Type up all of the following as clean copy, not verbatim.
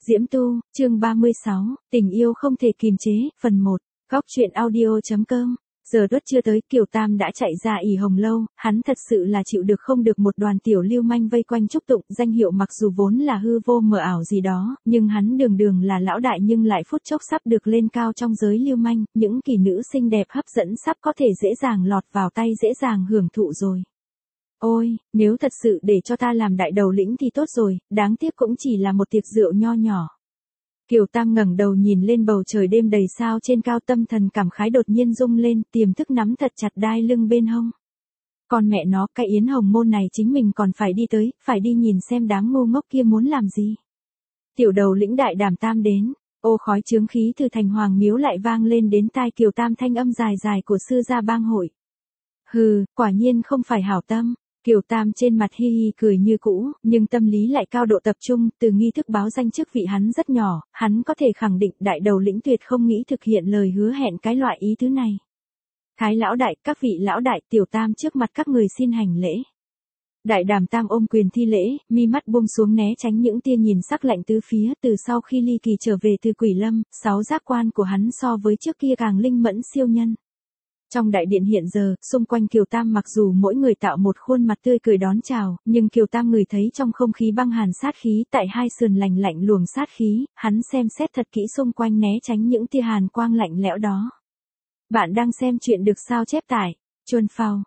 Diễm Tu, chương 36, tình yêu không thể kìm chế, phần 1, góc truyện audio.com. Giờ tuất chưa tới, Kiều Tam đã chạy ra ỉ Hồng Lâu, hắn thật sự là chịu được không được một đoàn tiểu lưu manh vây quanh chúc tụng, danh hiệu mặc dù vốn là hư vô mờ ảo gì đó, nhưng hắn đường đường là lão đại nhưng lại phút chốc sắp được lên cao trong giới lưu manh, những kỳ nữ xinh đẹp hấp dẫn sắp có thể dễ dàng lọt vào tay dễ dàng hưởng thụ rồi. Ôi, nếu thật sự để cho ta làm đại đầu lĩnh thì tốt rồi, đáng tiếc cũng chỉ là một tiệc rượu nho nhỏ. Kiều Tam ngẩng đầu nhìn lên bầu trời đêm đầy sao trên cao, tâm thần cảm khái đột nhiên rung lên, tiềm thức nắm thật chặt đai lưng bên hông. Còn mẹ nó, cái yến hồng môn này chính mình còn phải đi tới, phải đi nhìn xem đám ngu ngốc kia muốn làm gì. Tiểu đầu lĩnh Đại Đảm Tam đến, ô khói chướng khí từ thành hoàng miếu lại vang lên đến tai Kiều Tam, thanh âm dài dài của sư gia bang hội. Hừ, quả nhiên không phải hảo tâm. Kiều Tam trên mặt hi hi cười như cũ, nhưng tâm lý lại cao độ tập trung, từ nghi thức báo danh chức vị hắn rất nhỏ, hắn có thể khẳng định đại đầu lĩnh tuyệt không nghĩ thực hiện lời hứa hẹn cái loại ý thứ này. Thái lão đại, các vị lão đại, Tiểu Tam trước mặt các người xin hành lễ. Đại Đảm Tam ôm quyền thi lễ, mi mắt buông xuống né tránh những tia nhìn sắc lạnh tứ phía, từ sau khi ly kỳ trở về từ Quỷ Lâm, 6 giác quan của hắn so với trước kia càng linh mẫn siêu nhân. Trong đại điện hiện giờ, xung quanh Kiều Tam mặc dù mỗi người tạo một khuôn mặt tươi cười đón chào, nhưng Kiều Tam ngửi thấy trong không khí băng hàn sát khí, tại hai sườn lạnh lạnh luồng sát khí, hắn xem xét thật kỹ xung quanh né tránh những tia hàn quang lạnh lẽo đó. Bạn đang xem chuyện được sao chép tải, chuồn phào,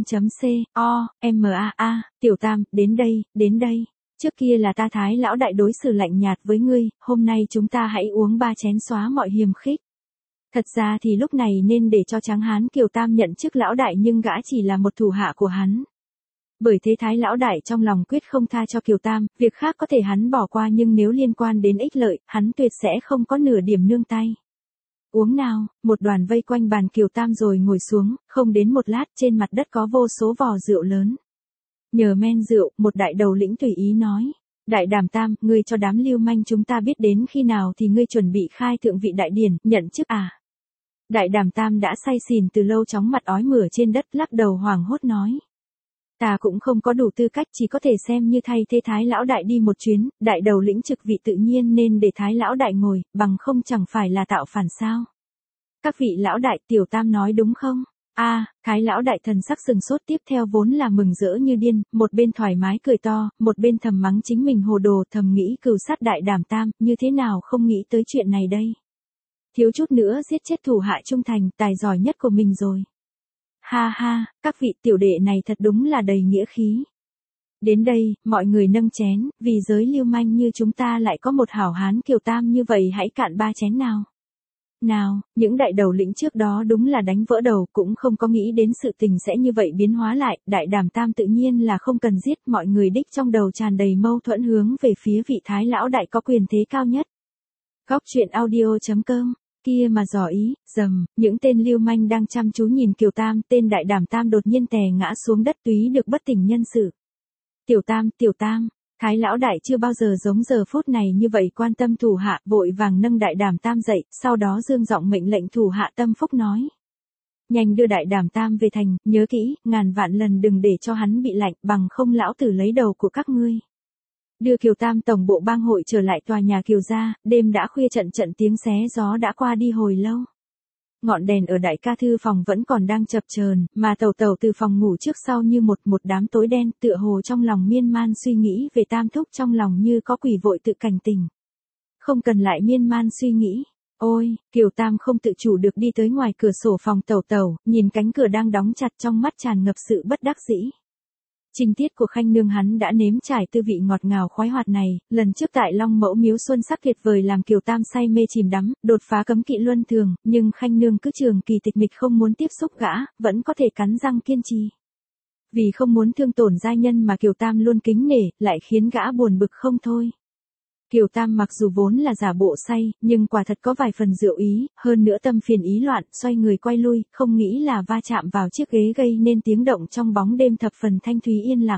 vn.co.maa, Tiểu Tam, đến đây. Trước kia là ta Thái lão đại đối xử lạnh nhạt với ngươi, hôm nay chúng ta hãy uống 3 chén xóa mọi hiềm khích. Thật ra thì lúc này nên để cho tráng hán Kiều Tam nhận chức lão đại, nhưng gã chỉ là một thủ hạ của hắn. Bởi thế Thái lão đại trong lòng quyết không tha cho Kiều Tam, việc khác có thể hắn bỏ qua nhưng nếu liên quan đến ích lợi, hắn tuyệt sẽ không có nửa điểm nương tay. Uống nào, một đoàn vây quanh bàn Kiều Tam rồi ngồi xuống, không đến một lát trên mặt đất có vô số vò rượu lớn. Nhờ men rượu, một đại đầu lĩnh tùy ý nói. Đại Đảm Tam, ngươi cho đám lưu manh chúng ta biết đến khi nào thì ngươi chuẩn bị khai thượng vị đại điển, nhận chức à? Đại Đảm Tam đã say xỉn từ lâu, chóng mặt ói mửa trên đất, lắc đầu hoảng hốt nói. Ta cũng không có đủ tư cách, chỉ có thể xem như thay thế Thái lão đại đi một chuyến, đại đầu lĩnh trực vị tự nhiên nên để Thái lão đại ngồi, bằng không chẳng phải là tạo phản sao. Các vị lão đại, Tiểu Tam nói đúng không? Thái lão đại thần sắc sừng sốt, tiếp theo vốn là mừng rỡ như điên, một bên thoải mái cười to, một bên thầm mắng chính mình hồ đồ, thầm nghĩ cừu sát Đại Đảm Tam, như thế nào không nghĩ tới chuyện này đây. Thiếu chút nữa giết chết thủ hạ trung thành, tài giỏi nhất của mình rồi. Ha ha, các vị tiểu đệ này thật đúng là đầy nghĩa khí. Đến đây, mọi người nâng chén, vì giới lưu manh như chúng ta lại có một hảo hán Kiều Tam như vậy, hãy cạn 3 chén nào. Nào, những đại đầu lĩnh trước đó đúng là đánh vỡ đầu, cũng không có nghĩ đến sự tình sẽ như vậy biến hóa lại, Đại Đảm Tam tự nhiên là không cần giết, mọi người đích trong đầu tràn đầy mâu thuẫn hướng về phía vị Thái lão đại có quyền thế cao nhất. Góc truyện audio.com. Kia mà dò ý, dầm, những tên lưu manh đang chăm chú nhìn Kiều Tam, tên Đại Đảm Tam đột nhiên tè ngã xuống đất, túy được bất tỉnh nhân sự. Tiểu Tam, Thái lão đại chưa bao giờ giống giờ phút này như vậy quan tâm thủ hạ, vội vàng nâng Đại Đảm Tam dậy, sau đó dương giọng mệnh lệnh thủ hạ tâm phúc nói. Nhanh đưa Đại Đảm Tam về thành, nhớ kỹ, ngàn vạn lần đừng để cho hắn bị lạnh, bằng không lão tử lấy đầu của các ngươi. Đưa Kiều Tam tổng bộ bang hội trở lại tòa nhà Kiều gia, đêm đã khuya, trận tiếng xé gió đã qua đi hồi lâu. Ngọn đèn ở đại ca thư phòng vẫn còn đang chập chờn, mà Tẩu từ phòng ngủ trước sau như một đám tối đen, tựa hồ trong lòng miên man suy nghĩ về Tam thúc, trong lòng như có quỷ vội tự cảnh tỉnh. Không cần lại miên man suy nghĩ. Ôi, Kiều Tam không tự chủ được đi tới ngoài cửa sổ phòng Tẩu, nhìn cánh cửa đang đóng chặt, trong mắt tràn ngập sự bất đắc dĩ. Trình tiết của Khanh nương hắn đã nếm trải tư vị ngọt ngào khoái hoạt này, lần trước tại Long Mẫu miếu xuân sắc tuyệt vời làm Kiều Tam say mê chìm đắm, đột phá cấm kỵ luân thường, nhưng Khanh nương cứ trường kỳ tịch mịch không muốn tiếp xúc gã, vẫn có thể cắn răng kiên trì. Vì không muốn thương tổn giai nhân mà Kiều Tam luôn kính nể, lại khiến gã buồn bực không thôi. Kiều Tam mặc dù vốn là giả bộ say, nhưng quả thật có vài phần rượu ý, hơn nữa tâm phiền ý loạn, xoay người quay lui, không nghĩ là va chạm vào chiếc ghế gây nên tiếng động trong bóng đêm thập phần thanh thúy yên lặng.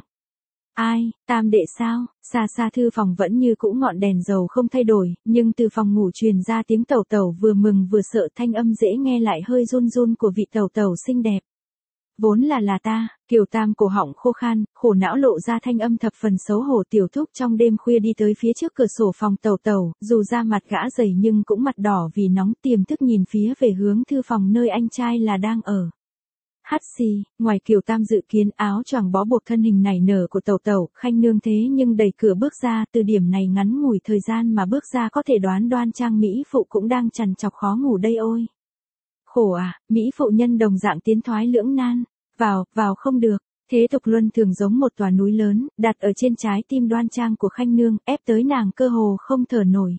Ai, Tam đệ sao? Xa thư phòng vẫn như cũ ngọn đèn dầu không thay đổi, nhưng từ phòng ngủ truyền ra tiếng Tẩu vừa mừng vừa sợ, thanh âm dễ nghe lại hơi run run của vị Tẩu xinh đẹp. vốn là ta, Kiều Tam cổ họng khô khan, khổ não lộ ra thanh âm thập phần xấu hổ. Tiểu Thúc trong đêm khuya đi tới phía trước cửa sổ phòng Tẩu Tẩu, dù da mặt gã dày nhưng cũng mặt đỏ vì nóng, tiềm thức nhìn phía về hướng thư phòng nơi anh trai là đang ở. Hắt xì, ngoài Kiều Tam dự kiến áo choàng bó buộc thân hình nảy nở của Tẩu Tẩu, Khanh Nương thế nhưng đẩy cửa bước ra. Từ điểm này ngắn ngủi thời gian mà bước ra có thể đoán Đoan Trang mỹ phụ cũng đang trằn trọc khó ngủ đây ôi. Khổ à, mỹ phụ nhân đồng dạng tiến thoái lưỡng nan. Vào không được. Thế tục luân thường giống một tòa núi lớn, đặt ở trên trái tim Đoan Trang của Khanh Nương, ép tới nàng cơ hồ không thở nổi.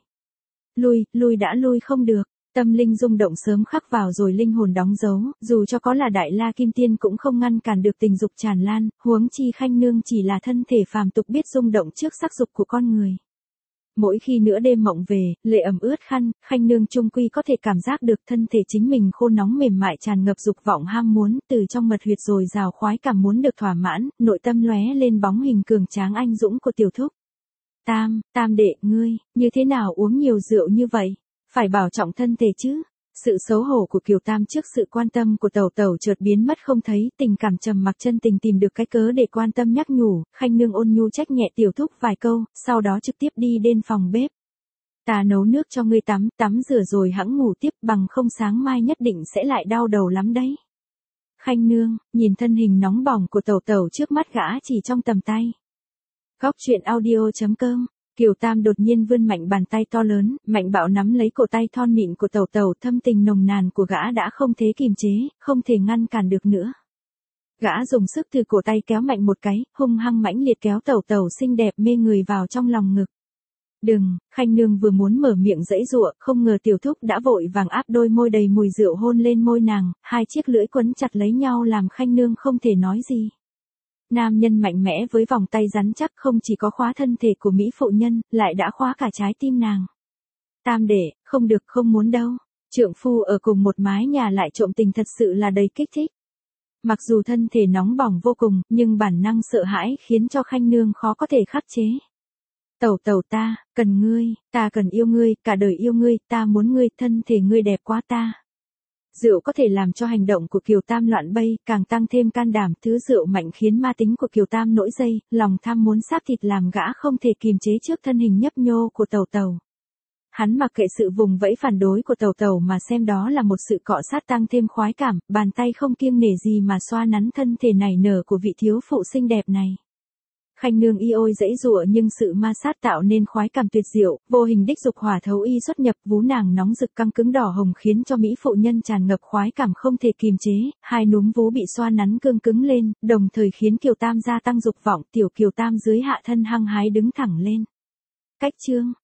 Lui đã lui không được. Tâm linh rung động sớm khắc vào rồi linh hồn đóng dấu, dù cho có là Đại La Kim Tiên cũng không ngăn cản được tình dục tràn lan, huống chi Khanh Nương chỉ là thân thể phàm tục biết rung động trước sắc dục của con người. Mỗi khi nửa đêm mộng về, lệ ẩm ướt khăn, Khanh Nương chung quy có thể cảm giác được thân thể chính mình khô nóng mềm mại tràn ngập dục vọng ham muốn, từ trong mật huyệt rồi rào khoái cảm muốn được thỏa mãn, nội tâm lóe lên bóng hình cường tráng anh dũng của Tiểu Thúc. Tam đệ, ngươi, như thế nào uống nhiều rượu như vậy? Phải bảo trọng thân thể chứ. Sự xấu hổ của Kiều Tam trước sự quan tâm của Tẩu Tẩu chợt biến mất không thấy, tình cảm trầm mặc chân tình tìm được cái cớ để quan tâm nhắc nhủ. Khanh Nương ôn nhu trách nhẹ Tiểu Thúc vài câu, sau đó trực tiếp đi đến phòng bếp. Ta nấu nước cho ngươi tắm rửa rồi hẵng ngủ tiếp, bằng không sáng mai nhất định sẽ lại đau đầu lắm đấy. Khanh Nương, nhìn thân hình nóng bỏng của Tẩu Tẩu trước mắt gã chỉ trong tầm tay. Góc truyện audio.com. Kiều Tam đột nhiên vươn mạnh bàn tay to lớn, mạnh bạo nắm lấy cổ tay thon mịn của Tẩu Tẩu, thâm tình nồng nàn của gã đã không thể kìm chế, không thể ngăn cản được nữa. Gã dùng sức từ cổ tay kéo mạnh một cái, hung hăng mãnh liệt kéo Tẩu Tẩu xinh đẹp mê người vào trong lòng ngực. Đừng, Khanh Nương vừa muốn mở miệng giãy giụa, không ngờ Tiểu Thúc đã vội vàng áp đôi môi đầy mùi rượu hôn lên môi nàng, hai chiếc lưỡi quấn chặt lấy nhau làm Khanh Nương không thể nói gì. Nam nhân mạnh mẽ với vòng tay rắn chắc không chỉ có khóa thân thể của mỹ phụ nhân, lại đã khóa cả trái tim nàng. Tam đệ, không được, không muốn đâu. Trượng phu ở cùng một mái nhà lại trộm tình thật sự là đầy kích thích. Mặc dù thân thể nóng bỏng vô cùng, nhưng bản năng sợ hãi khiến cho Khanh Nương khó có thể khắc chế. Tẩu ta, cần ngươi, ta cần yêu ngươi, cả đời yêu ngươi, ta muốn ngươi, thân thể ngươi đẹp quá ta. Rượu có thể làm cho hành động của Kiều Tam loạn bay, càng tăng thêm can đảm, thứ rượu mạnh khiến ma tính của Kiều Tam nổi dây, lòng tham muốn xác thịt làm gã không thể kìm chế trước thân hình nhấp nhô của Tẩu Tẩu. Hắn mặc kệ sự vùng vẫy phản đối của Tẩu Tẩu mà xem đó là một sự cọ sát tăng thêm khoái cảm, bàn tay không kiêng nể gì mà xoa nắn thân thể nảy nở của vị thiếu phụ xinh đẹp này. Khanh Nương y ôi dãy dụa nhưng sự ma sát tạo nên khoái cảm tuyệt diệu, vô hình đích dục hỏa thấu y xuất nhập, vú nàng nóng rực căng cứng đỏ hồng khiến cho mỹ phụ nhân tràn ngập khoái cảm không thể kìm chế, hai núm vú bị xoa nắn cương cứng lên, đồng thời khiến Kiều Tam gia tăng dục vọng, tiểu Kiều Tam dưới hạ thân hăng hái đứng thẳng lên. Cách chương